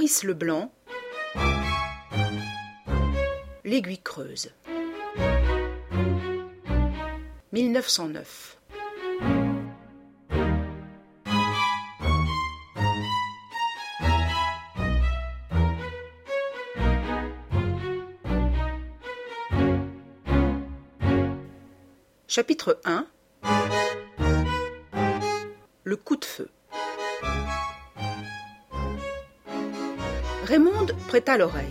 Maurice Leblanc, L'Aiguille creuse, 1909. Chapitre 1. Le coup de feu. Raymonde prêta l'oreille.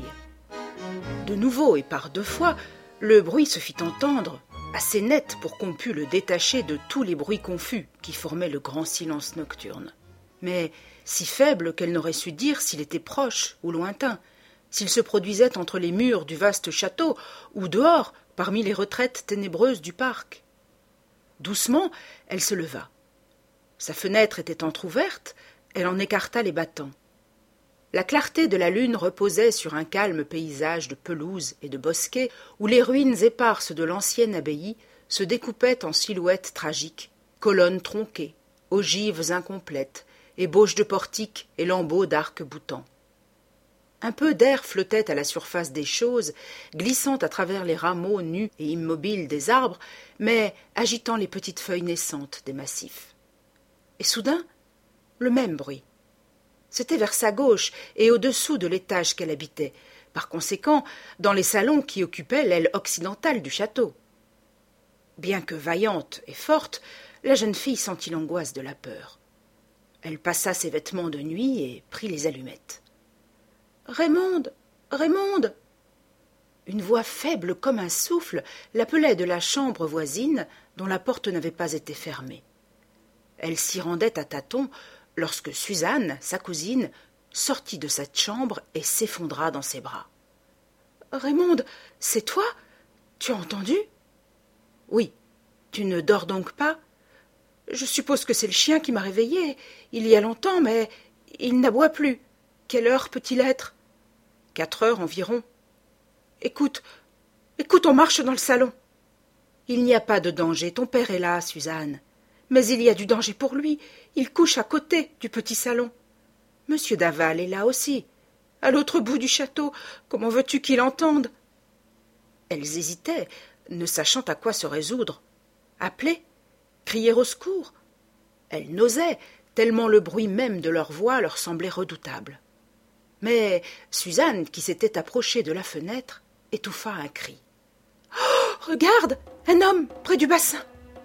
De nouveau et par 2 fois, le bruit se fit entendre, assez net pour qu'on pût le détacher de tous les bruits confus qui formaient le grand silence nocturne, mais si faible qu'elle n'aurait su dire s'il était proche ou lointain, s'il se produisait entre les murs du vaste château ou dehors, parmi les retraites ténébreuses du parc. Doucement, elle se leva. Sa fenêtre était entr'ouverte, elle en écarta les battants. La clarté de la lune reposait sur un calme paysage de pelouses et de bosquets où les ruines éparses de l'ancienne abbaye se découpaient en silhouettes tragiques, colonnes tronquées, ogives incomplètes, ébauches de portiques et lambeaux d'arcs-boutants. Un peu d'air flottait à la surface des choses, glissant à travers les rameaux nus et immobiles des arbres, mais agitant les petites feuilles naissantes des massifs. Et soudain, le même bruit. C'était vers sa gauche et au-dessous de l'étage qu'elle habitait, par conséquent dans les salons qui occupaient l'aile occidentale du château. Bien que vaillante et forte, la jeune fille sentit l'angoisse de la peur. Elle passa ses vêtements de nuit et prit les allumettes. « Raymonde, Raymonde !» Une voix faible comme un souffle l'appelait de la chambre voisine dont la porte n'avait pas été fermée. Elle s'y rendait à tâtons lorsque Suzanne, sa cousine, sortit de cette chambre et s'effondra dans ses bras. « Raymonde, c'est toi ? Tu as entendu ?»« Oui. Tu ne dors donc pas ? Je suppose que c'est le chien qui m'a réveillée. Il y a longtemps, mais il n'aboie plus. Quelle heure peut-il être ? 4 heures environ. Écoute, on marche dans le salon. Il n'y a pas de danger, ton père est là, Suzanne. Mais il y a du danger pour lui, il couche à côté du petit salon. Monsieur Daval est là aussi, à l'autre bout du château, comment veux-tu qu'il entende ? Elles hésitaient, ne sachant à quoi se résoudre. Appeler ? Crier au secours ? Elles n'osaient, tellement le bruit même de leur voix leur semblait redoutable. Mais Suzanne, qui s'était approchée de la fenêtre, étouffa un cri. « Oh, regarde, un homme près du bassin !»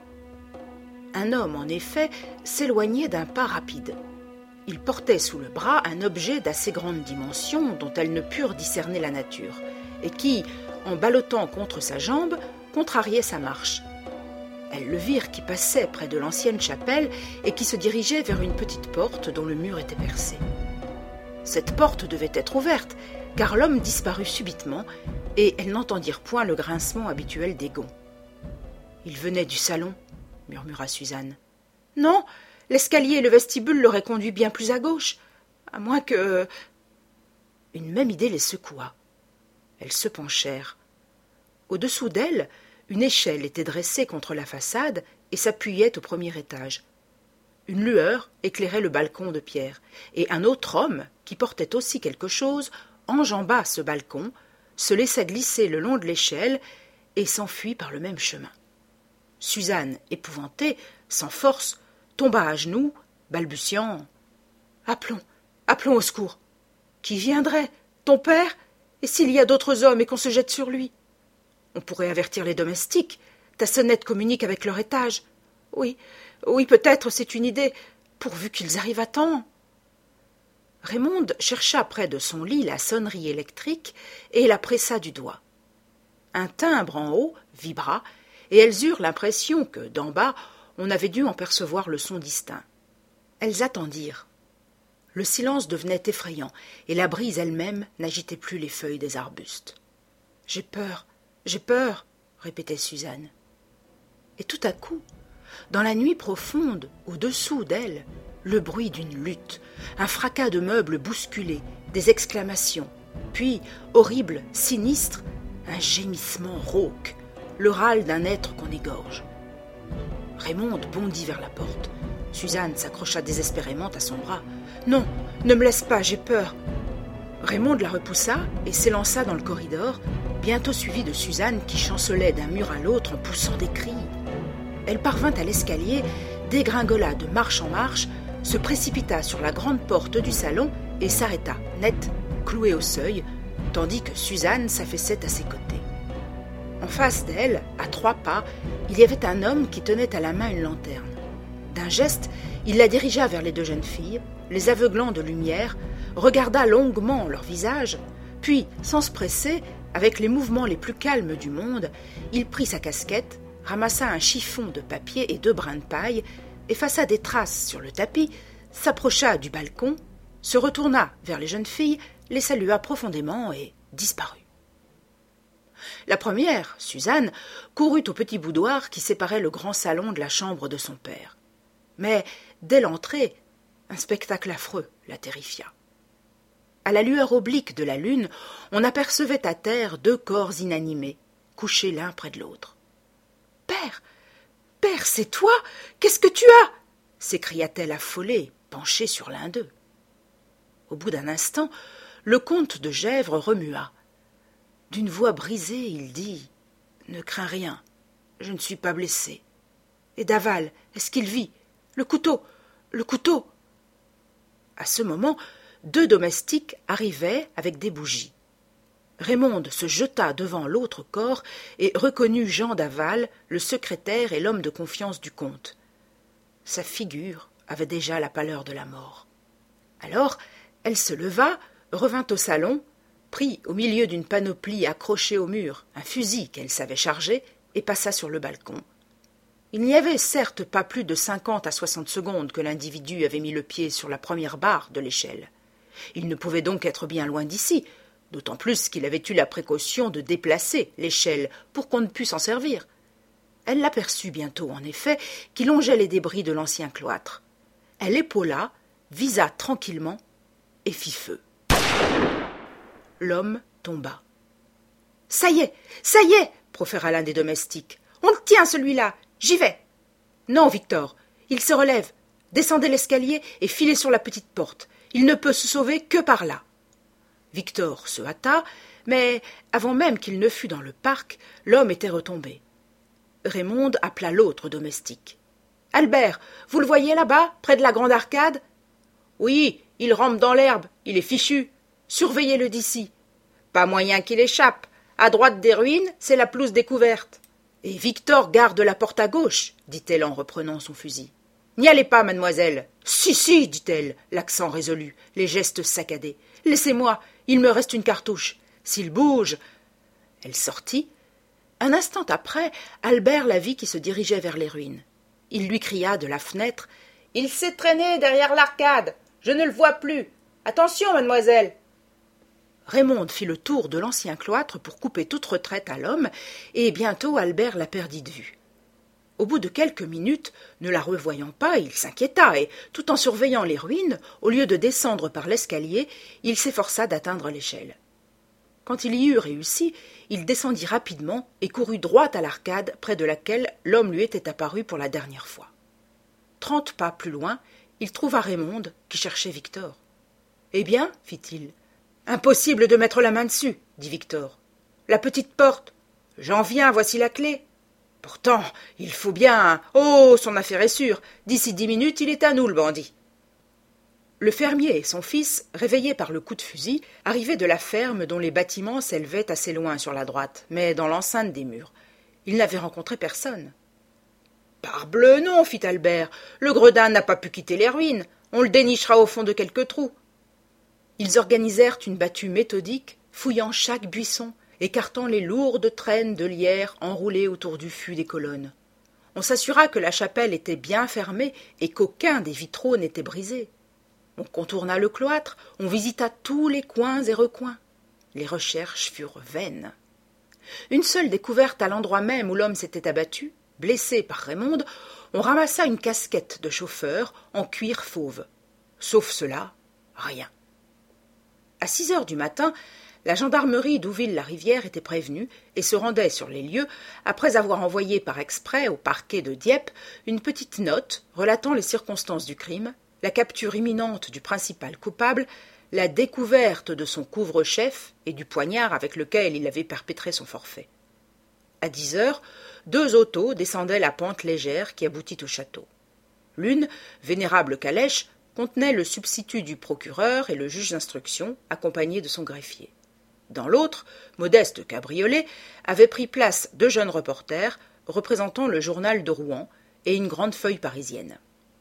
Un homme, en effet, s'éloignait d'un pas rapide. Il portait sous le bras un objet d'assez grande dimension dont elles ne purent discerner la nature, et qui, en ballottant contre sa jambe, contrariait sa marche. Elles le virent qui passait près de l'ancienne chapelle et qui se dirigeait vers une petite porte dont le mur était percé. Cette porte devait être ouverte, car l'homme disparut subitement, et elles n'entendirent point le grincement habituel des gonds. « Il venait du salon », murmura Suzanne. « Non, l'escalier et le vestibule l'auraient conduit bien plus à gauche, à moins que... » Une même idée les secoua. Elles se penchèrent. Au-dessous d'elles, une échelle était dressée contre la façade et s'appuyait au premier étage. Une lueur éclairait le balcon de pierre, et un autre homme, qui portait aussi quelque chose, enjamba ce balcon, se laissa glisser le long de l'échelle et s'enfuit par le même chemin. Suzanne, épouvantée, sans force, tomba à genoux, balbutiant « Appelons au secours. Qui viendrait ? Ton père ? Et s'il y a d'autres hommes et qu'on se jette sur lui ? On pourrait avertir les domestiques. Ta sonnette communique avec leur étage. Oui, peut-être, c'est une idée, pourvu qu'ils arrivent à temps. » Raymonde chercha près de son lit la sonnerie électrique et la pressa du doigt. Un timbre en haut vibra, et elles eurent l'impression que, d'en bas, on avait dû en percevoir le son distinct. Elles attendirent. Le silence devenait effrayant, et la brise elle-même n'agitait plus les feuilles des arbustes. « J'ai peur, » répétait Suzanne. Et tout à coup, dans la nuit profonde, au-dessous d'elle, le bruit d'une lutte, un fracas de meubles bousculés, des exclamations, puis, horrible, sinistre, un gémissement rauque, le râle d'un être qu'on égorge. Raymonde bondit vers la porte. Suzanne s'accrocha désespérément à son bras. « Non, ne me laisse pas, j'ai peur. » Raymond la repoussa et s'élança dans le corridor, bientôt suivi de Suzanne qui chancelait d'un mur à l'autre en poussant des cris. Elle parvint à l'escalier, dégringola de marche en marche, se précipita sur la grande porte du salon et s'arrêta, net, clouée au seuil, tandis que Suzanne s'affaissait à ses côtés. En face d'elle, à 3 pas, il y avait un homme qui tenait à la main une lanterne. D'un geste, il la dirigea vers les 2 jeunes filles, les aveuglant de lumière, regarda longuement leur visage, puis, sans se presser, avec les mouvements les plus calmes du monde, il prit sa casquette, ramassa un chiffon de papier et 2 brins de paille, effaça des traces sur le tapis, s'approcha du balcon, se retourna vers les jeunes filles, les salua profondément et disparut. La première, Suzanne, courut au petit boudoir qui séparait le grand salon de la chambre de son père. Mais, dès l'entrée, un spectacle affreux la terrifia. À la lueur oblique de la lune, on apercevait à terre 2 corps inanimés, couchés l'un près de l'autre. « Père, père, c'est toi? Qu'est-ce que tu as » s'écria-t-elle affolée, penchée sur l'un d'eux. Au bout d'un instant, le comte de Gesvres remua. D'une voix brisée, il dit « Ne crains rien, je ne suis pas blessé. Et Daval, est-ce qu'il vit? Le couteau, le couteau !» À ce moment, 2 domestiques arrivaient avec des bougies. Raymonde se jeta devant l'autre corps et reconnut Jean Daval, le secrétaire et l'homme de confiance du comte. Sa figure avait déjà la pâleur de la mort. Alors, elle se leva, revint au salon, prit au milieu d'une panoplie accrochée au mur un fusil qu'elle savait charger et passa sur le balcon. Il n'y avait certes pas plus de 50 à 60 secondes que l'individu avait mis le pied sur la première barre de l'échelle. Il ne pouvait donc être bien loin d'ici, d'autant plus qu'il avait eu la précaution de déplacer l'échelle pour qu'on ne pût s'en servir. Elle l'aperçut bientôt, en effet, qui longeait les débris de l'ancien cloître. Elle épaula, visa tranquillement et fit feu. L'homme tomba. « Ça y est, proféra l'un des domestiques. « On le tient, celui-là. J'y vais. »« Non, Victor, il se relève. Descendez l'escalier et filez sur la petite porte. Il ne peut se sauver que par là. » Victor se hâta, mais avant même qu'il ne fût dans le parc, l'homme était retombé. Raymonde appela l'autre domestique. « Albert, vous le voyez là-bas, près de la grande arcade ?»« Oui, il rampe dans l'herbe, il est fichu. Surveillez-le d'ici. Pas moyen qu'il échappe. À droite des ruines, c'est la pelouse découverte. »« Et Victor garde la porte à gauche, » dit-elle en reprenant son fusil. « N'y allez pas, mademoiselle. »« Si, dit-elle, l'accent résolu, les gestes saccadés. « Laissez-moi, il me reste une cartouche. S'il bouge... » Elle sortit. Un instant après, Albert la vit qui se dirigeait vers les ruines. Il lui cria de la fenêtre. « Il s'est traîné derrière l'arcade. Je ne le vois plus. Attention, mademoiselle !» Raymonde fit le tour de l'ancien cloître pour couper toute retraite à l'homme, et bientôt Albert la perdit de vue. Au bout de quelques minutes, ne la revoyant pas, il s'inquiéta, et, tout en surveillant les ruines, au lieu de descendre par l'escalier, il s'efforça d'atteindre l'échelle. Quand il y eut réussi, il descendit rapidement et courut droit à l'arcade près de laquelle l'homme lui était apparu pour la dernière fois. 30 pas plus loin, il trouva Raymonde qui cherchait Victor. « Eh bien, fit-il. « Impossible de mettre la main dessus, dit Victor. « La petite porte. J'en viens, voici la clé. Pourtant, il faut bien... Oh, son affaire est sûre. D'ici 10 minutes, il est à nous, le bandit. » Le fermier et son fils, réveillés par le coup de fusil, arrivaient de la ferme dont les bâtiments s'élevaient assez loin sur la droite, mais dans l'enceinte des murs. Ils n'avaient rencontré personne. « Parbleu, non, fit Albert. Le gredin n'a pas pu quitter les ruines. On le dénichera au fond de quelques trous. » Ils organisèrent une battue méthodique, fouillant chaque buisson, écartant les lourdes traînes de lierre enroulées autour du fût des colonnes. On s'assura que la chapelle était bien fermée et qu'aucun des vitraux n'était brisé. On contourna le cloître, on visita tous les coins et recoins. Les recherches furent vaines. Une seule découverte à l'endroit même où l'homme s'était abattu, blessé par Raymonde, on ramassa une casquette de chauffeur en cuir fauve. Sauf cela, rien. À 6 heures du matin, la gendarmerie d'Ouville-la-Rivière était prévenue et se rendait sur les lieux après avoir envoyé par exprès au parquet de Dieppe une petite note relatant les circonstances du crime, la capture imminente du principal coupable, la découverte de son couvre-chef et du poignard avec lequel il avait perpétré son forfait. À 10 heures, 2 autos descendaient la pente légère qui aboutit au château. L'une, vénérable calèche, contenait le substitut du procureur et le juge d'instruction, accompagné de son greffier. Dans l'autre, modeste cabriolet, avaient pris place 2 jeunes reporters représentant le journal de Rouen et une grande feuille parisienne.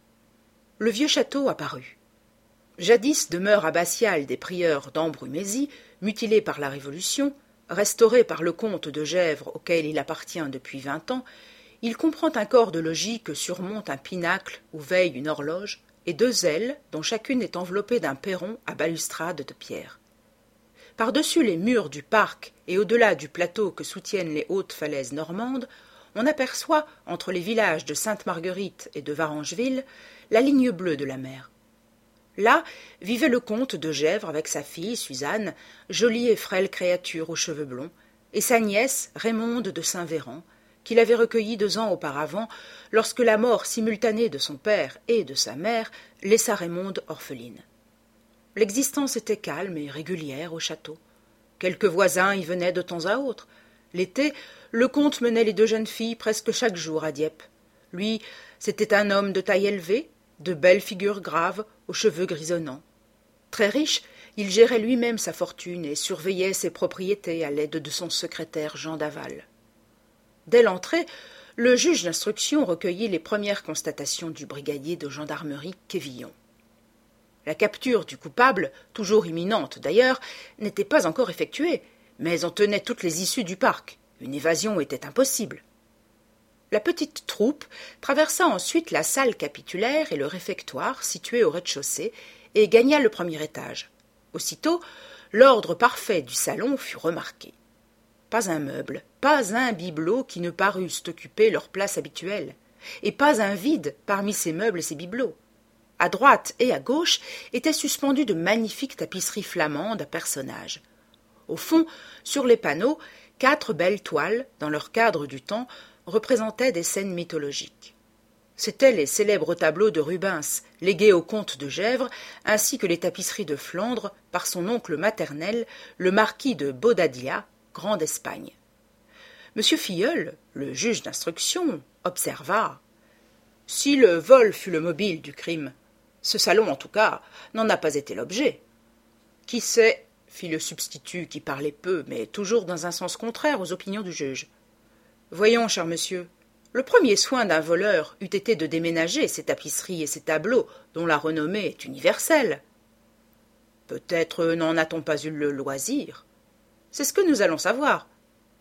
Le vieux château apparut. Jadis demeure abbatiale des prieurs d'Ambrumésie, mutilée par la Révolution, restauré par le comte de Gesvres auquel il appartient depuis 20 ans, il comprend un corps de logis que surmonte un pinacle où veille une horloge et 2 ailes dont chacune est enveloppée d'un perron à balustrade de pierre. Par-dessus les murs du parc et au-delà du plateau que soutiennent les hautes falaises normandes, on aperçoit, entre les villages de Sainte-Marguerite et de Varengeville, la ligne bleue de la mer. Là vivait le comte de Gesvres avec sa fille, Suzanne, jolie et frêle créature aux cheveux blonds, et sa nièce, Raymonde de Saint-Véran, qu'il avait recueillie 2 ans auparavant, lorsque la mort simultanée de son père et de sa mère laissa Raymonde orpheline. L'existence était calme et régulière au château. Quelques voisins y venaient de temps à autre. L'été, le comte menait les 2 jeunes filles presque chaque jour à Dieppe. Lui, c'était un homme de taille élevée, de belles figures graves, aux cheveux grisonnants. Très riche, il gérait lui-même sa fortune et surveillait ses propriétés à l'aide de son secrétaire Jean Daval. Dès l'entrée, le juge d'instruction recueillit les premières constatations du brigadier de gendarmerie Quévillon. La capture du coupable, toujours imminente d'ailleurs, n'était pas encore effectuée, mais on tenait toutes les issues du parc. Une évasion était impossible. La petite troupe traversa ensuite la salle capitulaire et le réfectoire situé au rez-de-chaussée et gagna le premier étage. Aussitôt, l'ordre parfait du salon fut remarqué. Pas un meuble, pas un bibelot qui ne parussent occuper leur place habituelle, et pas un vide parmi ces meubles et ces bibelots. À droite et à gauche étaient suspendues de magnifiques tapisseries flamandes à personnages. Au fond, sur les panneaux, 4 belles toiles, dans leur cadre du temps, représentaient des scènes mythologiques. C'étaient les célèbres tableaux de Rubens, légués au comte de Gesvres, ainsi que les tapisseries de Flandre par son oncle maternel, le marquis de Bobadilla, grand d'Espagne. Monsieur Filleul, le juge d'instruction, observa « Si le vol fut le mobile du crime, ce salon, en tout cas, n'en a pas été l'objet. »« Qui sait ?» fit le substitut qui parlait peu, mais toujours dans un sens contraire aux opinions du juge. « Voyons, cher monsieur, le premier soin d'un voleur eût été de déménager ces tapisseries et ces tableaux dont la renommée est universelle. »« Peut-être n'en a-t-on pas eu le loisir. C'est ce que nous allons savoir. »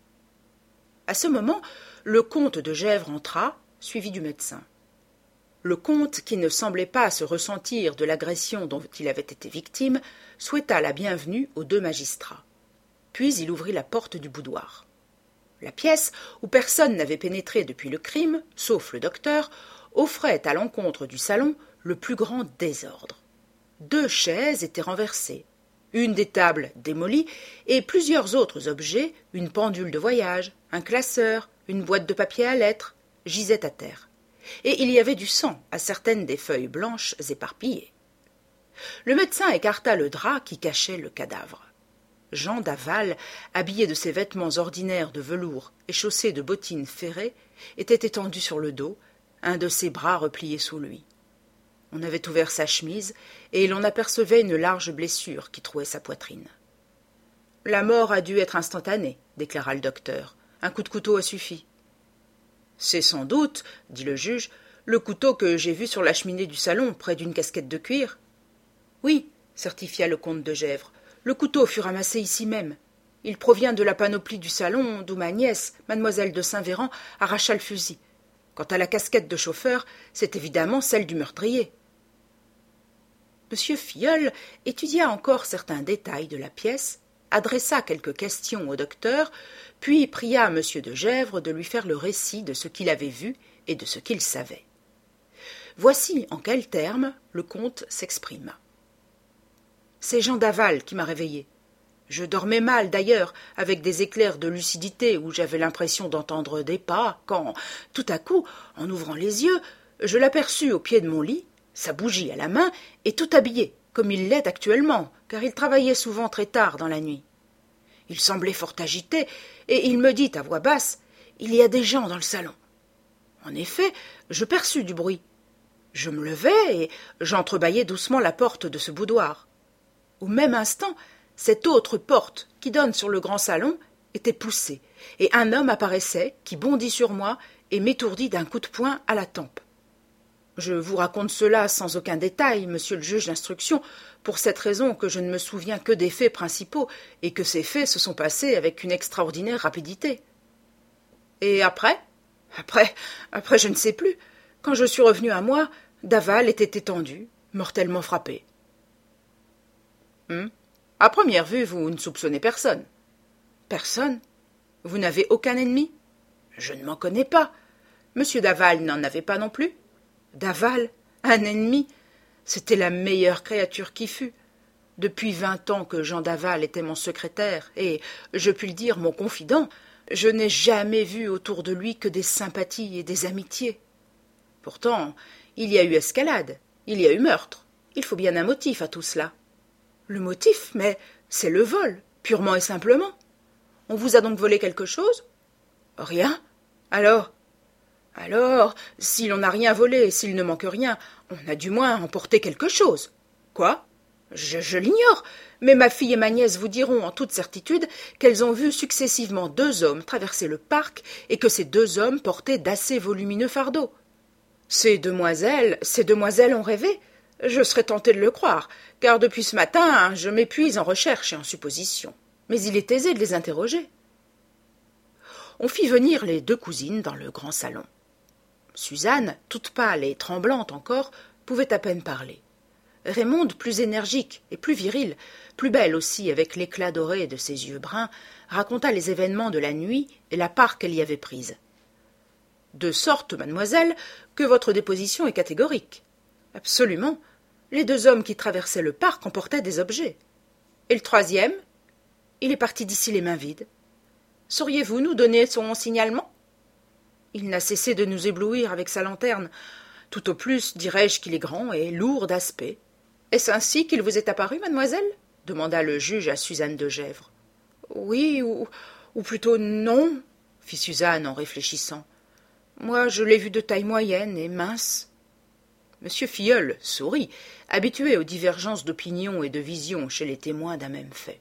À ce moment, le comte de Gesvres entra, suivi du médecin. Le comte, qui ne semblait pas se ressentir de l'agression dont il avait été victime, souhaita la bienvenue aux 2 magistrats. Puis il ouvrit la porte du boudoir. La pièce, où personne n'avait pénétré depuis le crime, sauf le docteur, offrait à l'encontre du salon le plus grand désordre. 2 chaises étaient renversées, une des tables démolie, et plusieurs autres objets, une pendule de voyage, un classeur, une boîte de papier à lettres, gisaient à terre. Et il y avait du sang à certaines des feuilles blanches éparpillées. Le médecin écarta le drap qui cachait le cadavre. Jean Daval, habillé de ses vêtements ordinaires de velours et chaussé de bottines ferrées, était étendu sur le dos, un de ses bras replié sous lui. On avait ouvert sa chemise, et l'on apercevait une large blessure qui trouait sa poitrine. « La mort a dû être instantanée, » déclara le docteur. « Un coup de couteau a suffi. »« C'est sans doute, » dit le juge, « le couteau que j'ai vu sur la cheminée du salon, près d'une casquette de cuir. »« Oui, » certifia le comte de Gesvres, « le couteau fut ramassé ici même. Il provient de la panoplie du salon, d'où ma nièce, mademoiselle de Saint-Véran, arracha le fusil. Quant à la casquette de chauffeur, c'est évidemment celle du meurtrier. » Monsieur Filleul étudia encore certains détails de la pièce, adressa quelques questions au docteur, puis pria M. de Gesvres de lui faire le récit de ce qu'il avait vu et de ce qu'il savait. Voici en quels termes le comte s'exprima. « C'est Jean Daval qui m'a réveillé. Je dormais mal, d'ailleurs, avec des éclairs de lucidité où j'avais l'impression d'entendre des pas, quand, tout à coup, en ouvrant les yeux, je l'aperçus au pied de mon lit, sa bougie à la main, et tout habillé, comme il l'est actuellement, car il travaillait souvent très tard dans la nuit. Il semblait fort agité, et il me dit à voix basse « Il y a des gens dans le salon ». En effet, je perçus du bruit. Je me levai et j'entrebâillai doucement la porte de ce boudoir. Au même instant, cette autre porte, qui donne sur le grand salon, était poussée, et un homme apparaissait, qui bondit sur moi et m'étourdit d'un coup de poing à la tempe. Je vous raconte cela sans aucun détail, monsieur le juge d'instruction, pour cette raison que je ne me souviens que des faits principaux, et que ces faits se sont passés avec une extraordinaire rapidité. Et après, je ne sais plus. Quand je suis revenu à moi, Daval était étendu, mortellement frappé. À première vue, vous ne soupçonnez personne. Personne? Vous n'avez aucun ennemi? Je ne m'en connais pas. Monsieur Daval n'en avait pas non plus? Daval? Un ennemi? C'était la meilleure créature qui fût. Depuis 20 ans que Jean Daval était mon secrétaire et, je puis le dire, mon confident, je n'ai jamais vu autour de lui que des sympathies et des amitiés. Pourtant, il y a eu escalade, il y a eu meurtre. Il faut bien un motif à tout cela. Le motif, mais c'est le vol, purement et simplement. On vous a donc volé quelque chose? Rien. Alors, si l'on n'a rien volé, s'il ne manque rien, on a du moins emporté quelque chose. Quoi? Je l'ignore, mais ma fille et ma nièce vous diront en toute certitude qu'elles ont vu successivement 2 hommes traverser le parc et que ces 2 hommes portaient d'assez volumineux fardeaux. Ces demoiselles ont rêvé. Je serais tenté de le croire, car depuis ce matin, je m'épuise en recherches et en suppositions. Mais il est aisé de les interroger. On fit venir les 2 cousines dans le grand salon. Suzanne, toute pâle et tremblante encore, pouvait à peine parler. Raymonde, plus énergique et plus virile, plus belle aussi avec l'éclat doré de ses yeux bruns, raconta les événements de la nuit et la part qu'elle y avait prise. De sorte, mademoiselle, que votre déposition est catégorique. Absolument. Les 2 hommes qui traversaient le parc emportaient des objets. Et le 3e? Il est parti d'ici les mains vides. Sauriez-vous nous donner son signalement? Il n'a cessé de nous éblouir avec sa lanterne. Tout au plus, dirais-je qu'il est grand et lourd d'aspect. Est-ce ainsi qu'il vous est apparu, mademoiselle? Demanda le juge à Suzanne de Gesvres. Oui, ou plutôt non, fit Suzanne en réfléchissant. Moi, je l'ai vu de taille moyenne et mince. Monsieur Filleul sourit, habitué aux divergences d'opinion et de vision chez les témoins d'un même fait.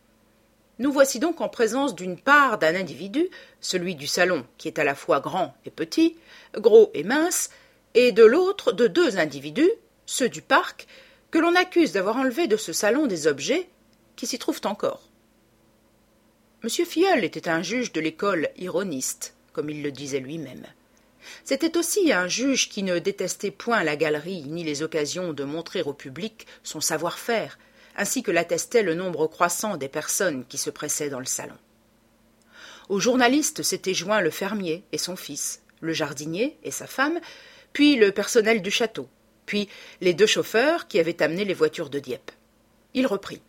Nous voici donc en présence d'une part d'un individu, celui du salon, qui est à la fois grand et petit, gros et mince, et de l'autre de 2 individus, ceux du parc, que l'on accuse d'avoir enlevé de ce salon des objets qui s'y trouvent encore. Monsieur Filleul était un juge de l'école ironiste, comme il le disait lui-même. C'était aussi un juge qui ne détestait point la galerie ni les occasions de montrer au public son savoir-faire, ainsi que l'attestait le nombre croissant des personnes qui se pressaient dans le salon. Aux journalistes s'étaient joints le fermier et son fils, le jardinier et sa femme, puis le personnel du château, puis les 2 chauffeurs qui avaient amené les voitures de Dieppe. Il reprit.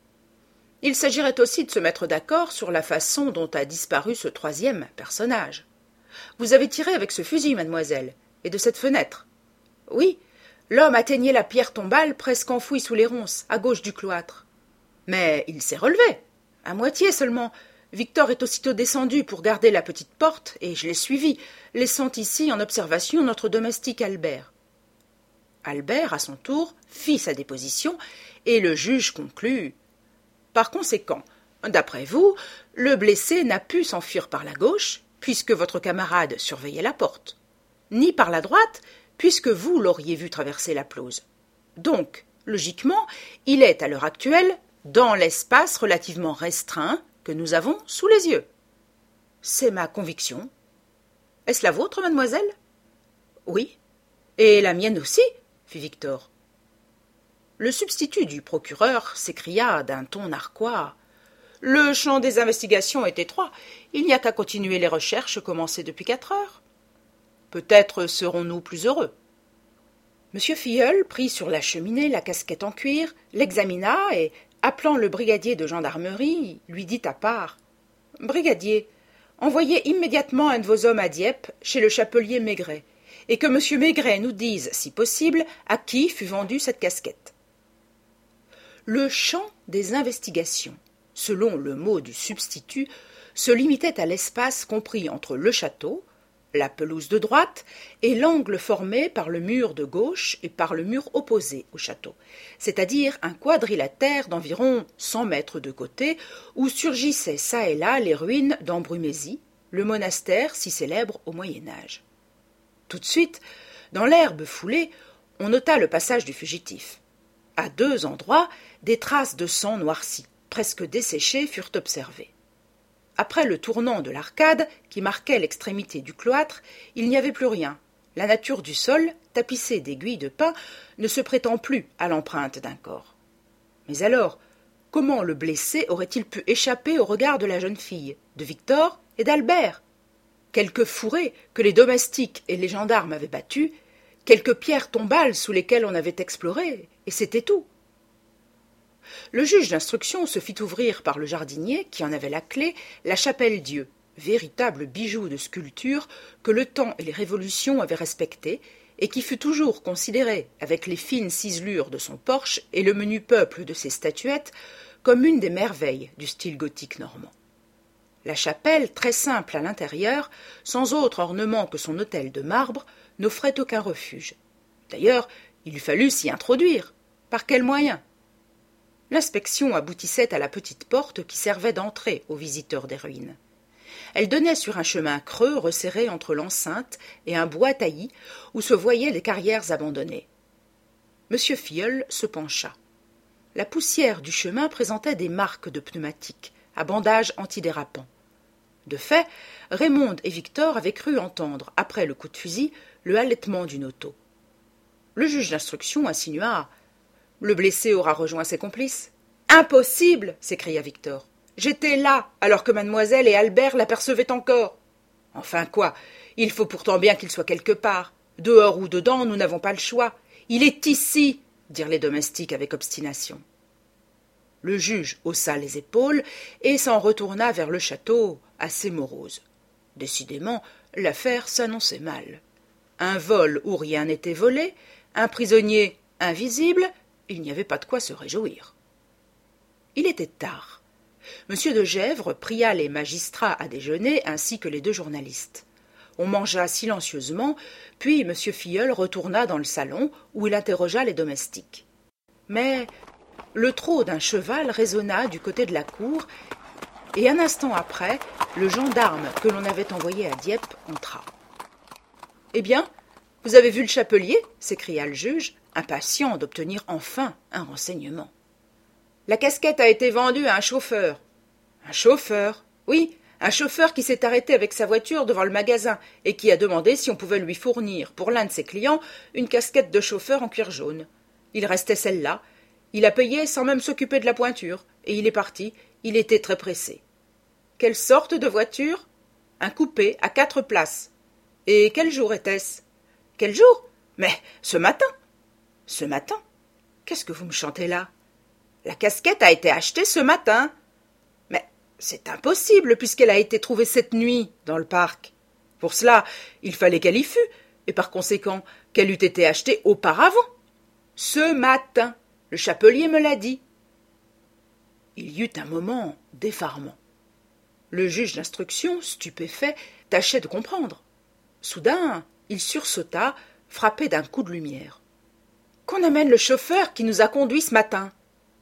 Il s'agirait aussi de se mettre d'accord sur la façon dont a disparu ce 3e personnage. Vous avez tiré avec ce fusil, mademoiselle, et de cette fenêtre. Oui, l'homme atteignait la pierre tombale presque enfouie sous les ronces, à gauche du cloître. Mais il s'est relevé, à moitié seulement. Victor est aussitôt descendu pour garder la petite porte, et je l'ai suivi, laissant ici en observation notre domestique Albert. Albert, à son tour, fit sa déposition, et le juge conclut. Par conséquent, d'après vous, le blessé n'a pu s'enfuir par la gauche, puisque votre camarade surveillait la porte, ni par la droite, puisque vous l'auriez vu traverser la pelouse. Donc, logiquement, il est à l'heure actuelle dans l'espace relativement restreint que nous avons sous les yeux. C'est ma conviction. Est-ce la vôtre, mademoiselle? Oui. Et la mienne aussi, fit Victor. Le substitut du procureur s'écria d'un ton narquois. Le champ des investigations est étroit. Il n'y a qu'à continuer les recherches commencées depuis 4 heures. Peut-être serons-nous plus heureux. Monsieur Filleul prit sur la cheminée la casquette en cuir, l'examina et, appelant le brigadier de gendarmerie, lui dit à part. « Brigadier, envoyez immédiatement un de vos hommes à Dieppe, chez le chapelier Maigret, et que monsieur Maigret nous dise, si possible, à qui fut vendue cette casquette. » Le champ des investigations, selon le mot du substitut, se limitait à l'espace compris entre le château, la pelouse de droite et l'angle formé par le mur de gauche et par le mur opposé au château, c'est-à-dire un quadrilatère d'environ 100 mètres de côté où surgissaient çà et là les ruines d'Embrumésie, le monastère si célèbre au Moyen-Âge. Tout de suite, dans l'herbe foulée, on nota le passage du fugitif. À 2 endroits, des traces de sang noirci, presque desséchées, furent observées. Après le tournant de l'arcade, qui marquait l'extrémité du cloître, il n'y avait plus rien. La nature du sol, tapissée d'aiguilles de pin, ne se prétend plus à l'empreinte d'un corps. Mais alors, comment le blessé aurait-il pu échapper au regard de la jeune fille, de Victor et d'Albert? Quelques fourrés que les domestiques et les gendarmes avaient battus, quelques pierres tombales sous lesquelles on avait exploré, et c'était tout. Le juge d'instruction se fit ouvrir par le jardinier, qui en avait la clé, la Chapelle-Dieu, véritable bijou de sculpture que le temps et les révolutions avaient respecté, et qui fut toujours considérée, avec les fines ciselures de son porche et le menu peuple de ses statuettes, comme une des merveilles du style gothique normand. La chapelle, très simple à l'intérieur, sans autre ornement que son autel de marbre, n'offrait aucun refuge. D'ailleurs, il eût fallu s'y introduire. Par quels moyens? L'inspection aboutissait à la petite porte qui servait d'entrée aux visiteurs des ruines. Elle donnait sur un chemin creux resserré entre l'enceinte et un bois taillis où se voyaient des carrières abandonnées. M. Filleul se pencha. La poussière du chemin présentait des marques de pneumatiques, à bandage antidérapant. De fait, Raymonde et Victor avaient cru entendre, après le coup de fusil, le halètement d'une auto. Le juge d'instruction insinua « Le blessé aura rejoint ses complices. »« Impossible !» s'écria Victor. « J'étais là, alors que mademoiselle et Albert l'apercevaient encore. »« Enfin quoi, il faut pourtant bien qu'il soit quelque part. Dehors ou dedans, nous n'avons pas le choix. Il est ici !» dirent les domestiques avec obstination. Le juge haussa les épaules et s'en retourna vers le château, assez morose. Décidément, l'affaire s'annonçait mal. Un vol où rien n'était volé, un prisonnier invisible, il n'y avait pas de quoi se réjouir. Il était tard. M. de Gesvres pria les magistrats à déjeuner ainsi que les 2 journalistes. On mangea silencieusement, puis M. Filleul retourna dans le salon où il interrogea les domestiques. Mais le trot d'un cheval résonna du côté de la cour, et un instant après, le gendarme que l'on avait envoyé à Dieppe entra. « Eh bien, vous avez vu le chapelier » s'écria le juge, impatient d'obtenir enfin un renseignement. « La casquette a été vendue à un chauffeur. »« Un chauffeur ?» ?»« Oui, un chauffeur qui s'est arrêté avec sa voiture devant le magasin et qui a demandé si on pouvait lui fournir, pour l'un de ses clients, une casquette de chauffeur en cuir jaune. Il restait celle-là. Il a payé sans même s'occuper de la pointure, et il est parti. Il était très pressé. »« Quelle sorte de voiture ? » ?»« Un coupé à 4 places. »« Et quel jour était-ce ? » ?»« Quel jour ? Mais ce matin. »« Ce matin ? Qu'est-ce que vous me chantez là ? » ?»« La casquette a été achetée ce matin. »« Mais c'est impossible, puisqu'elle a été trouvée cette nuit dans le parc. Pour cela, il fallait qu'elle y fût, et par conséquent, qu'elle eût été achetée auparavant. Ce matin. Le chapelier me l'a dit. » Il y eut un moment d'effarement. Le juge d'instruction, stupéfait, tâchait de comprendre. Soudain, il sursauta, frappé d'un coup de lumière. « Qu'on amène le chauffeur qui nous a conduits ce matin. »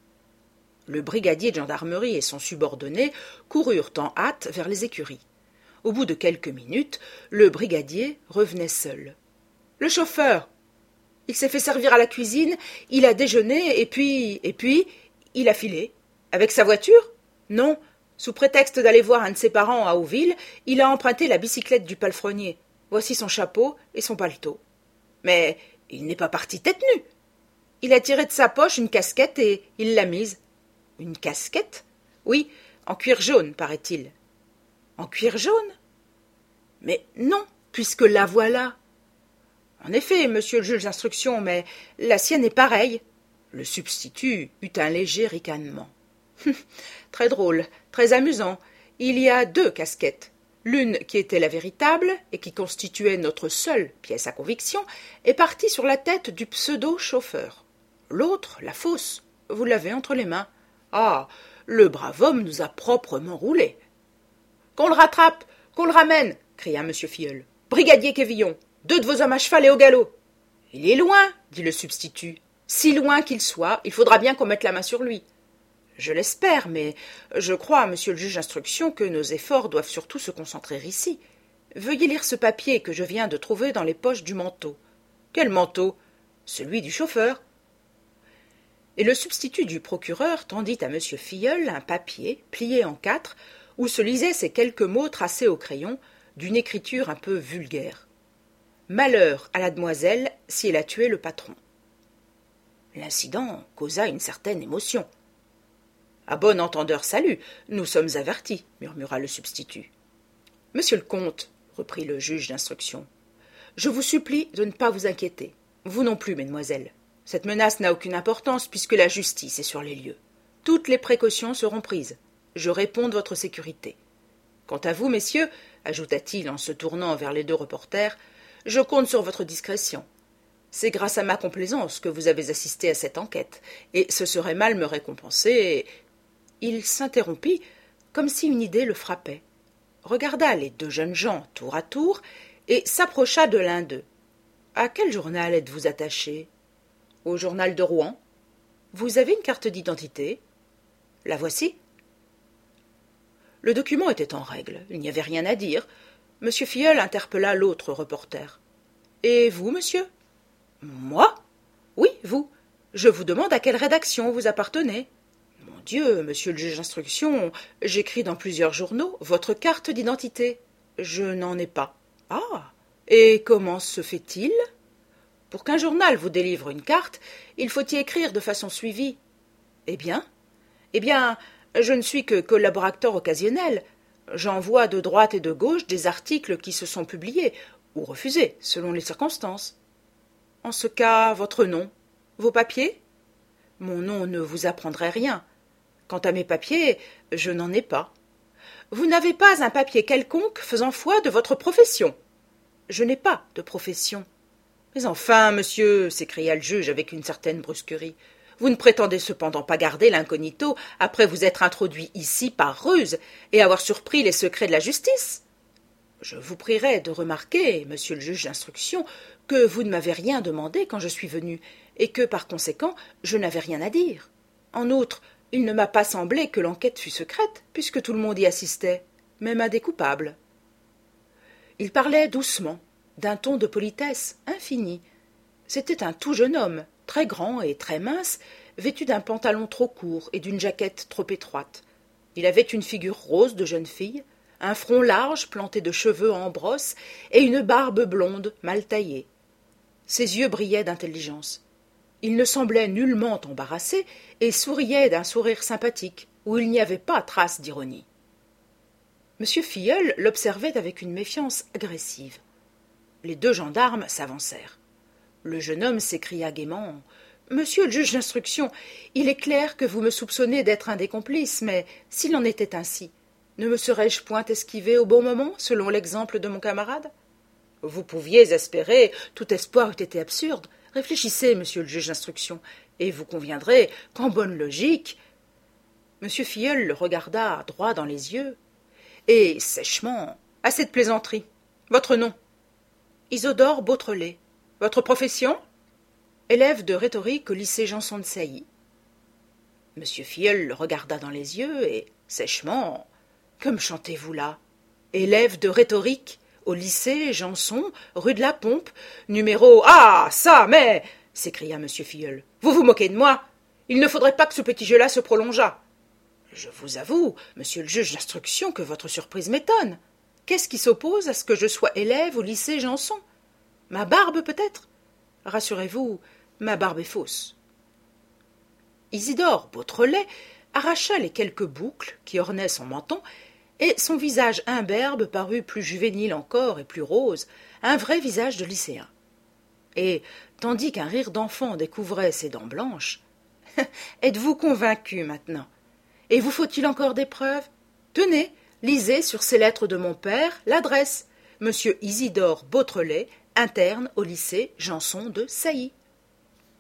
Le brigadier de gendarmerie et son subordonné coururent en hâte vers les écuries. Au bout de quelques minutes, le brigadier revenait seul. « Le chauffeur ! Il s'est fait servir à la cuisine, il a déjeuné, et puis, il a filé. Avec sa voiture ? Non, sous prétexte d'aller voir un de ses parents à Auville, il a emprunté la bicyclette du palefrenier. Voici son chapeau et son paletot. Mais il n'est pas parti tête nue. Il a tiré de sa poche une casquette et il l'a mise. Une casquette ? Oui, en cuir jaune, paraît-il. En cuir jaune ? Mais non, puisque la voilà. En effet, monsieur le juge d'instruction, mais la sienne est pareille. Le substitut eut un léger ricanement. Très drôle, très amusant. Il y a 2 casquettes. L'une qui était la véritable et qui constituait notre seule pièce à conviction est partie sur la tête du pseudo-chauffeur. L'autre, la fausse. Vous l'avez entre les mains. Ah, le brave homme nous a proprement roulés. Qu'on le rattrape, qu'on le ramène, cria M. Filleul. Brigadier Quévillon, 2 de vos hommes à cheval et au galop. Il est loin, dit le substitut. Si loin qu'il soit, il faudra bien qu'on mette la main sur lui. Je l'espère, mais je crois, monsieur le juge d'instruction, que nos efforts doivent surtout se concentrer ici. Veuillez lire ce papier que je viens de trouver dans les poches du manteau. Quel manteau? Celui du chauffeur. Et le substitut du procureur tendit à M. Filleul un papier, plié en 4, où se lisaient ces quelques mots tracés au crayon, d'une écriture un peu vulgaire. Malheur à la demoiselle si elle a tué le patron. L'incident causa une certaine émotion. À bon entendeur salut, nous sommes avertis, murmura le substitut. Monsieur le comte, reprit le juge d'instruction, je vous supplie de ne pas vous inquiéter. Vous non plus, mesdemoiselles. Cette menace n'a aucune importance puisque la justice est sur les lieux. Toutes les précautions seront prises. Je réponds de votre sécurité. Quant à vous, messieurs, ajouta-t-il en se tournant vers les 2 reporters, je compte sur votre discrétion. C'est grâce à ma complaisance que vous avez assisté à cette enquête, et ce serait mal me récompenser. Il s'interrompit, comme si une idée le frappait, regarda les 2 jeunes gens tour à tour, et s'approcha de l'un d'eux. À quel journal êtes-vous attaché? Au journal de Rouen. Vous avez une carte d'identité? La voici. Le document était en règle, il n'y avait rien à dire. M. Filleul interpella l'autre reporter. Et vous, monsieur? Moi? Oui, vous. Je vous demande à quelle rédaction vous appartenez. Mon Dieu, monsieur le juge d'instruction, j'écris dans plusieurs journaux votre carte d'identité. Je n'en ai pas. Ah. Et comment se fait-il? Pour qu'un journal vous délivre une carte, il faut y écrire de façon suivie. Eh bien, je ne suis que collaborateur occasionnel. J'envoie de droite et de gauche des articles qui se sont publiés, ou refusés, selon les circonstances. En ce cas, votre nom, vos papiers? Mon nom ne vous apprendrait rien. Quant à mes papiers, je n'en ai pas. Vous n'avez pas un papier quelconque faisant foi de votre profession? Je n'ai pas de profession. Mais enfin, monsieur, s'écria le juge avec une certaine brusquerie, vous ne prétendez cependant pas garder l'incognito après vous être introduit ici par ruse et avoir surpris les secrets de la justice? Je vous prierai de remarquer, monsieur le juge d'instruction, que vous ne m'avez rien demandé quand je suis venu, et que, par conséquent, je n'avais rien à dire. En outre, il ne m'a pas semblé que l'enquête fût secrète, puisque tout le monde y assistait, même à des coupables. Il parlait doucement, d'un ton de politesse infinie. C'était un tout jeune homme, très grand et très mince, vêtu d'un pantalon trop court et d'une jaquette trop étroite. Il avait une figure rose de jeune fille, un front large planté de cheveux en brosse et une barbe blonde mal taillée. Ses yeux brillaient d'intelligence. Il ne semblait nullement embarrassé et souriait d'un sourire sympathique, où il n'y avait pas trace d'ironie. M. Filleul l'observait avec une méfiance agressive. Les 2 gendarmes s'avancèrent. Le jeune homme s'écria gaiement « Monsieur le juge d'instruction, il est clair que vous me soupçonnez d'être un des complices, mais s'il en était ainsi, ne me serais-je point esquivé au bon moment, selon l'exemple de mon camarade? Vous pouviez espérer, tout espoir eût été absurde. Réfléchissez, monsieur le juge d'instruction, et vous conviendrez qu'en bonne logique... » M. Filleul le regarda droit dans les yeux, et sèchement, « Assez de plaisanterie. Votre nom? » Isidore Beautrelet. Votre profession? Élève de rhétorique au lycée Janson de Sailly. M. Filleul le regarda dans les yeux, et sèchement, « Que me chantez-vous là? Élève de rhétorique au lycée Janson, rue de la Pompe, numéro... Ah, ça, mais... s'écria M. Filleul. Vous vous moquez de moi? Il ne faudrait pas que ce petit jeu-là se prolongeât. Je vous avoue, monsieur le juge d'instruction, que votre surprise m'étonne. Qu'est-ce qui s'oppose à ce que je sois élève au lycée Janson? Ma barbe, peut-être? Rassurez-vous, ma barbe est fausse. Isidore Beautrelet arracha les quelques boucles qui ornaient son menton, et son visage imberbe parut plus juvénile encore et plus rose, un vrai visage de lycéen. Et, tandis qu'un rire d'enfant découvrait ses dents blanches, « Êtes-vous convaincu maintenant? Et vous faut-il encore des preuves? Tenez, lisez sur ces lettres de mon père l'adresse. Monsieur Isidore Beautrelet, interne au lycée Janson de Sailly. »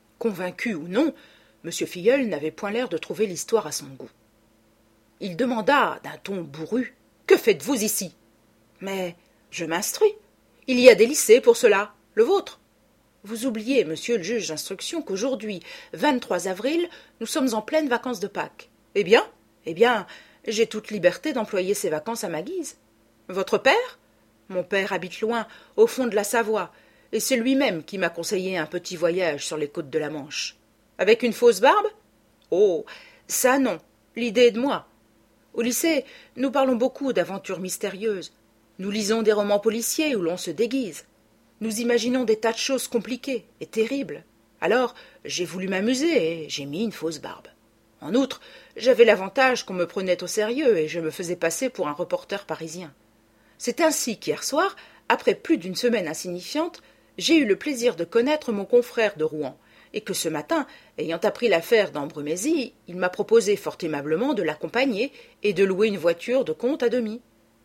Convaincu ou non, M. Filleul n'avait point l'air de trouver l'histoire à son goût. Il demanda d'un ton bourru « Que faites-vous ici ?» « Mais je m'instruis. Il y a des lycées pour cela, le vôtre. » « Vous oubliez, monsieur le juge d'instruction, qu'aujourd'hui, 23 avril, nous sommes en pleine vacances de Pâques. Eh bien, j'ai toute liberté d'employer ces vacances à ma guise. Votre père ? Mon père habite loin, au fond de la Savoie, et c'est lui-même qui m'a conseillé un petit voyage sur les côtes de la Manche. Avec une fausse barbe ? Oh, ça non, l'idée est de moi. Au lycée, nous parlons beaucoup d'aventures mystérieuses. Nous lisons des romans policiers où l'on se déguise. Nous imaginons des tas de choses compliquées et terribles. Alors, j'ai voulu m'amuser et j'ai mis une fausse barbe. En outre, j'avais l'avantage qu'on me prenait au sérieux et je me faisais passer pour un reporter parisien. C'est ainsi qu'hier soir, après plus d'une semaine insignifiante, j'ai eu le plaisir de connaître mon confrère de Rouen, et que ce matin, ayant appris l'affaire d'Ambremézy, il m'a proposé fort aimablement de l'accompagner et de louer une voiture de compte à demi.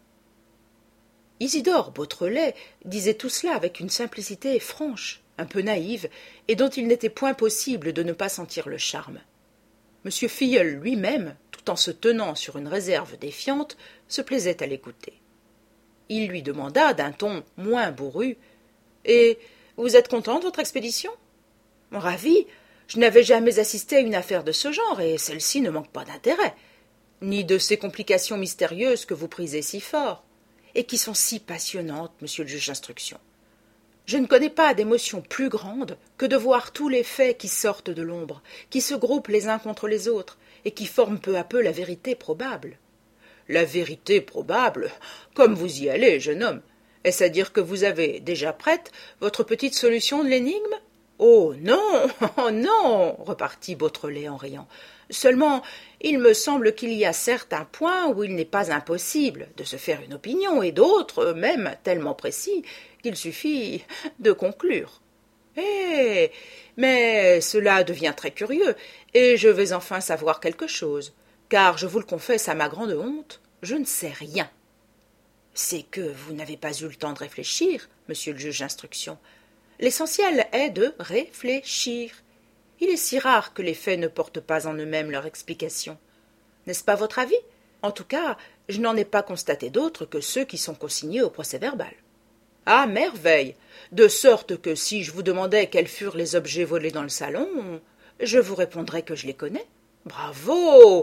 Isidore Beautrelet disait tout cela avec une simplicité franche, un peu naïve, et dont il n'était point possible de ne pas sentir le charme. M. Filleul lui-même, tout en se tenant sur une réserve défiante, se plaisait à l'écouter. Il lui demanda d'un ton moins bourru « Et vous êtes content de votre expédition ?»« Ravi. Je n'avais jamais assisté à une affaire de ce genre, et celle-ci ne manque pas d'intérêt, ni de ces complications mystérieuses que vous prisez si fort, et qui sont si passionnantes, monsieur le juge d'instruction. Je ne connais pas d'émotion plus grande que de voir tous les faits qui sortent de l'ombre, qui se groupent les uns contre les autres, et qui forment peu à peu la vérité probable. La vérité probable, comme vous y allez, jeune homme, est-ce à dire que vous avez déjà prête votre petite solution de l'énigme ? Oh non, oh non, repartit Beautrelet en riant. Seulement, il me semble qu'il y a certains points où il n'est pas impossible de se faire une opinion, et d'autres, même tellement précis, qu'il suffit de conclure. Eh, mais cela devient très curieux, et je vais enfin savoir quelque chose, car je vous le confesse à ma grande honte, je ne sais rien. C'est que vous n'avez pas eu le temps de réfléchir, monsieur le juge d'instruction. L'essentiel est de réfléchir. Il est si rare que les faits ne portent pas en eux-mêmes leur explication. N'est-ce pas votre avis ? En tout cas, je n'en ai pas constaté d'autres que ceux qui sont consignés au procès-verbal. À merveille, de sorte que si je vous demandais quels furent les objets volés dans le salon, je vous répondrais que je les connais. Bravo !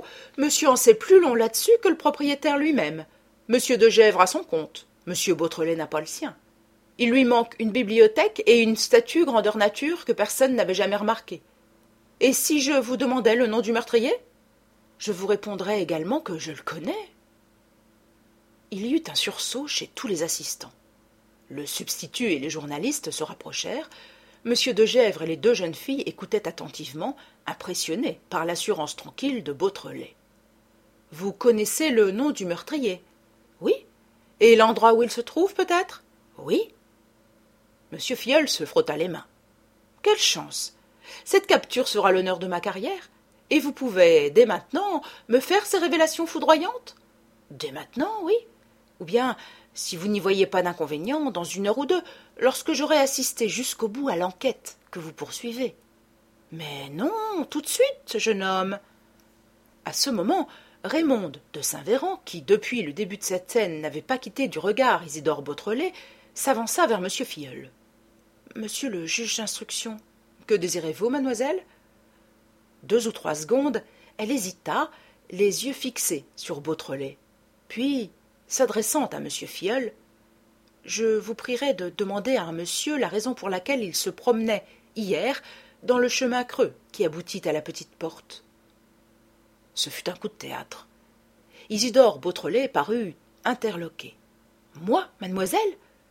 Monsieur en sait plus long là-dessus que le propriétaire lui-même. Monsieur de Gesvres a son compte, monsieur Beautrelet n'a pas le sien. Il lui manque une bibliothèque et une statue grandeur nature que personne n'avait jamais remarquée. Et si je vous demandais le nom du meurtrier ? Je vous répondrais également que je le connais. Il y eut un sursaut chez tous les assistants. Le substitut et les journalistes se rapprochèrent. Monsieur de Gesvres et les deux jeunes filles écoutaient attentivement, impressionnés par l'assurance tranquille de Beautrelet. « Vous connaissez le nom du meurtrier ? » ?»« Oui. »« Et l'endroit où il se trouve, peut-être ? » ?»« Oui. » Monsieur Filleul se frotta les mains. « Quelle chance ! Cette capture sera l'honneur de ma carrière, et vous pouvez, dès maintenant, me faire ces révélations foudroyantes ? » ?»« Dès maintenant, oui. Ou bien, si vous n'y voyez pas d'inconvénient, dans 1 heure ou 2, lorsque j'aurai assisté jusqu'au bout à l'enquête que vous poursuivez. »« Mais non, tout de suite, jeune homme. » À ce moment, Raymonde de Saint-Véran, qui, depuis le début de cette scène, n'avait pas quitté du regard Isidore Beautrelet, s'avança vers monsieur Filleul. « Monsieur le juge d'instruction, que désirez-vous, mademoiselle ?» 2 ou 3 secondes, elle hésita, les yeux fixés sur Beautrelet. Puis, s'adressant à monsieur Filleul, « Je vous prierai de demander à un monsieur la raison pour laquelle il se promenait, hier, dans le chemin creux qui aboutit à la petite porte. » Ce fut un coup de théâtre. Isidore Beautrelet parut interloqué. « Moi, mademoiselle ? Moi ?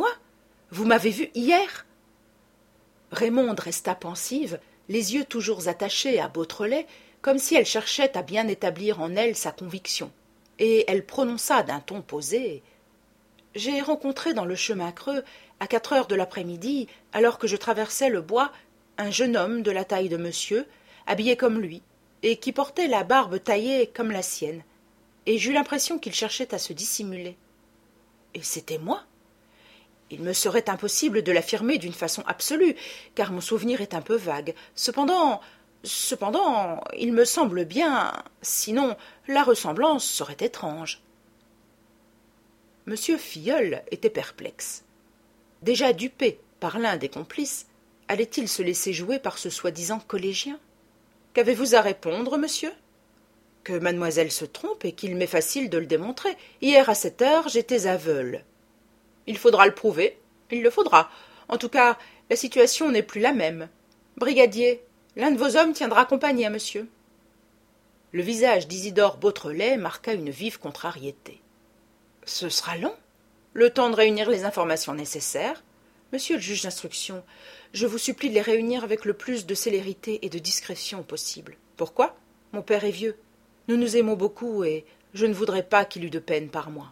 Vous m'avez vue hier ?» Raymonde resta pensive, les yeux toujours attachés à Beautrelet, comme si elle cherchait à bien établir en elle sa conviction, et elle prononça d'un ton posé « J'ai rencontré dans le chemin creux, à 4 heures de l'après-midi, alors que je traversais le bois, un jeune homme de la taille de monsieur, habillé comme lui, et qui portait la barbe taillée comme la sienne, et j'eus l'impression qu'il cherchait à se dissimuler. Et c'était moi. Il me serait impossible de l'affirmer d'une façon absolue, car mon souvenir est un peu vague. Cependant, Cependant, il me semble bien, sinon la ressemblance serait étrange. Monsieur Filleul était perplexe. Déjà dupé par l'un des complices, allait-il se laisser jouer par ce soi-disant collégien? Qu'avez-vous à répondre, monsieur? Que mademoiselle se trompe et qu'il m'est facile de le démontrer. Hier à 7 heures, j'étais à Veules. Il faudra le prouver, il le faudra. En tout cas, la situation n'est plus la même. Brigadier, l'un de vos hommes tiendra compagnie à monsieur. Le visage d'Isidore Beautrelet marqua une vive contrariété. Ce sera long, le temps de réunir les informations nécessaires. Monsieur le juge d'instruction, je vous supplie de les réunir avec le plus de célérité et de discrétion possible. Pourquoi? Mon père est vieux. Nous nous aimons beaucoup et je ne voudrais pas qu'il eût de peine par moi.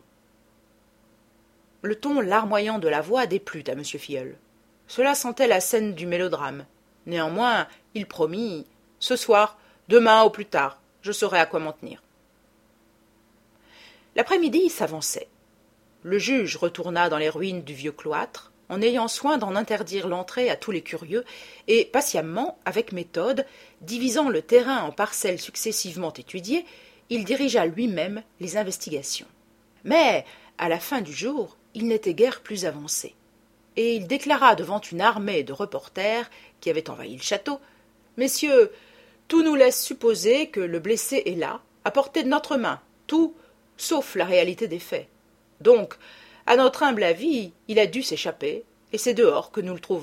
Le ton larmoyant de la voix déplut à monsieur Filleul. Cela sentait la scène du mélodrame. Néanmoins, il promit « Ce soir, demain au plus tard, je saurai à quoi m'en tenir. » L'après-midi s'avançait. Le juge retourna dans les ruines du vieux cloître, en ayant soin d'en interdire l'entrée à tous les curieux, et patiemment, avec méthode, divisant le terrain en parcelles successivement étudiées, il dirigea lui-même les investigations. Mais, à la fin du jour, il n'était guère plus avancé, et il déclara devant une armée de reporters qui avaient envahi le château « Messieurs, tout nous laisse supposer que le blessé est là, à portée de notre main, tout, sauf la réalité des faits. Donc, à notre humble avis, il a dû s'échapper, et c'est dehors que nous le trouverons. »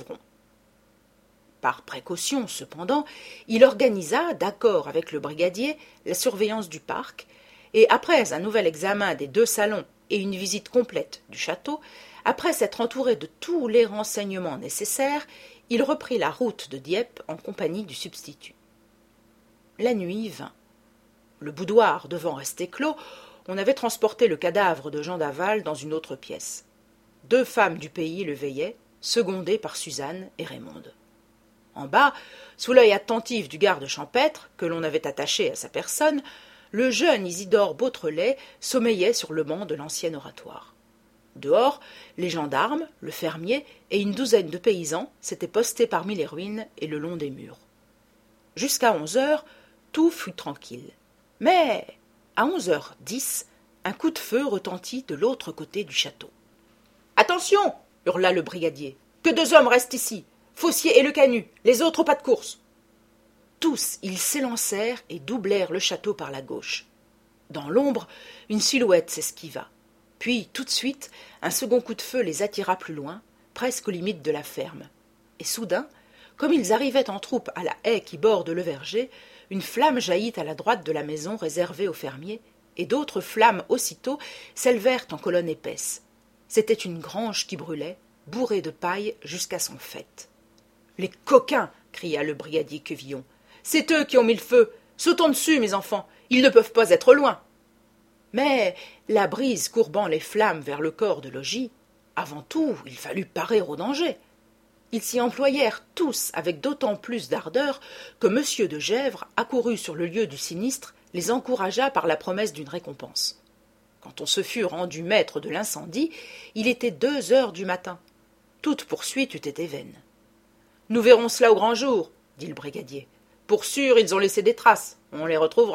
Par précaution, cependant, il organisa, d'accord avec le brigadier, la surveillance du parc, et après un nouvel examen des 2 salons et une visite complète du château, après s'être entouré de tous les renseignements nécessaires, il reprit la route de Dieppe en compagnie du substitut. La nuit vint. Le boudoir devant rester clos, on avait transporté le cadavre de Jean Daval dans une autre pièce. 2 femmes du pays le veillaient, secondées par Suzanne et Raymonde. En bas, sous l'œil attentif du garde champêtre, que l'on avait attaché à sa personne, le jeune Isidore Beautrelet sommeillait sur le banc de l'ancien oratoire. Dehors, les gendarmes, le fermier et une douzaine de paysans s'étaient postés parmi les ruines et le long des murs. Jusqu'à 11 heures, tout fut tranquille. Mais, à 11h10, un coup de feu retentit de l'autre côté du château. « Attention !» hurla le brigadier. « Que 2 hommes restent ici, Fossier et le Canut, les autres au pas de course !» Tous, ils s'élancèrent et doublèrent le château par la gauche. Dans l'ombre, une silhouette s'esquiva. Puis, tout de suite, un second coup de feu les attira plus loin, presque aux limites de la ferme. Et soudain, comme ils arrivaient en troupe à la haie qui borde le verger, une flamme jaillit à la droite de la maison réservée aux fermiers, et d'autres flammes aussitôt s'élevèrent en colonne épaisse. C'était une grange qui brûlait, bourrée de paille jusqu'à son faîte. « Les coquins !» cria le brigadier Quevillon. « C'est eux qui ont mis le feu. Sautons dessus, mes enfants. Ils ne peuvent pas être loin. » Mais, la brise courbant les flammes vers le corps de logis, avant tout, il fallut parer au danger. Ils s'y employèrent tous avec d'autant plus d'ardeur que M. de Gesvres, accouru sur le lieu du sinistre, les encouragea par la promesse d'une récompense. Quand on se fut rendu maître de l'incendie, il était 2 heures du matin. Toute poursuite eût été vaine. « Nous verrons cela au grand jour, » dit le brigadier. « Pour sûr, ils ont laissé des traces, on les retrouvera. »«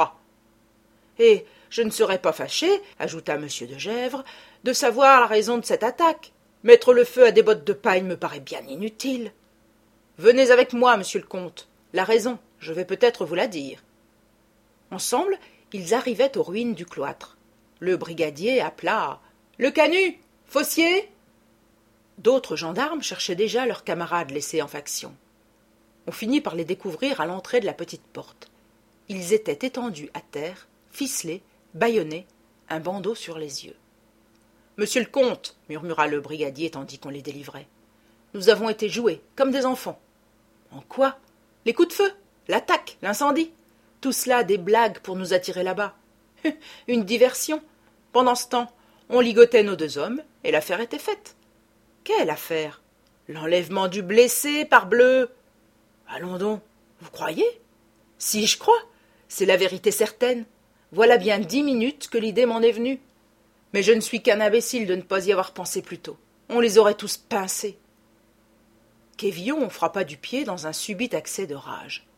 Et je ne serais pas fâché, » ajouta M. de Gesvres, « de savoir la raison de cette attaque. Mettre le feu à des bottes de paille me paraît bien inutile. »« Venez avec moi, monsieur le comte. La raison, je vais peut-être vous la dire. » Ensemble, ils arrivaient aux ruines du cloître. Le brigadier appela « Le Canut, Fossier !» D'autres gendarmes cherchaient déjà leurs camarades laissés en faction. On finit par les découvrir à l'entrée de la petite porte. Ils étaient étendus à terre, ficelés, bâillonnés, un bandeau sur les yeux. « Monsieur le comte !» murmura le brigadier tandis qu'on les délivrait. « Nous avons été joués, comme des enfants. »« En quoi ? Les coups de feu, l'attaque, l'incendie. Tout cela des blagues pour nous attirer là-bas. Une diversion. Pendant ce temps, on ligotait nos 2 hommes, et l'affaire était faite. » « Quelle affaire ? L'enlèvement du blessé, parbleu !»« Allons donc, vous croyez ? » ?»« Si, je crois. C'est la vérité certaine. Voilà bien 10 minutes que l'idée m'en est venue. Mais je ne suis qu'un imbécile de ne pas y avoir pensé plus tôt. On les aurait tous pincés. » Quevillon frappa du pied dans un subit accès de rage.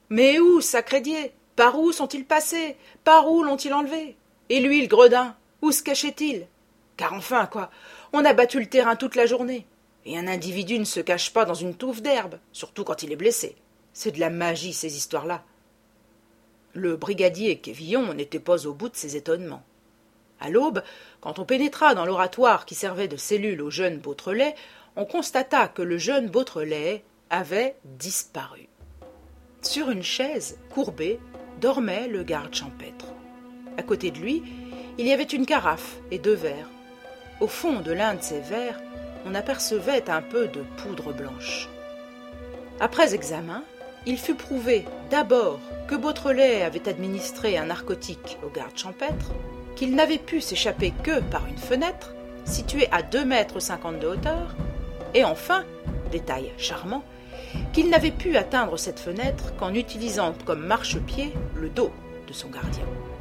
Mais où, sacré Dieu? Par où sont-ils passés? Par où l'ont-ils enlevé? Et lui, le gredin, où se cachait-il? Car enfin, quoi, on a battu le terrain toute la journée. Et un individu ne se cache pas dans une touffe d'herbe, surtout quand il est blessé. C'est de la magie, ces histoires-là. Le brigadier Quévillon n'était pas au bout de ses étonnements. À l'aube, quand on pénétra dans l'oratoire qui servait de cellule au jeune Beautrelet, on constata que le jeune Beautrelet avait disparu. Sur une chaise, courbée, dormait le garde champêtre. À côté de lui, il y avait une carafe et 2 verres. Au fond de l'un de ces verres, on apercevait un peu de poudre blanche. Après examen, il fut prouvé d'abord que Beautrelet avait administré un narcotique au garde champêtre, qu'il n'avait pu s'échapper que par une fenêtre, située à 2,50 m de hauteur, et enfin, détail charmant, qu'il n'avait pu atteindre cette fenêtre qu'en utilisant comme marchepied le dos de son gardien.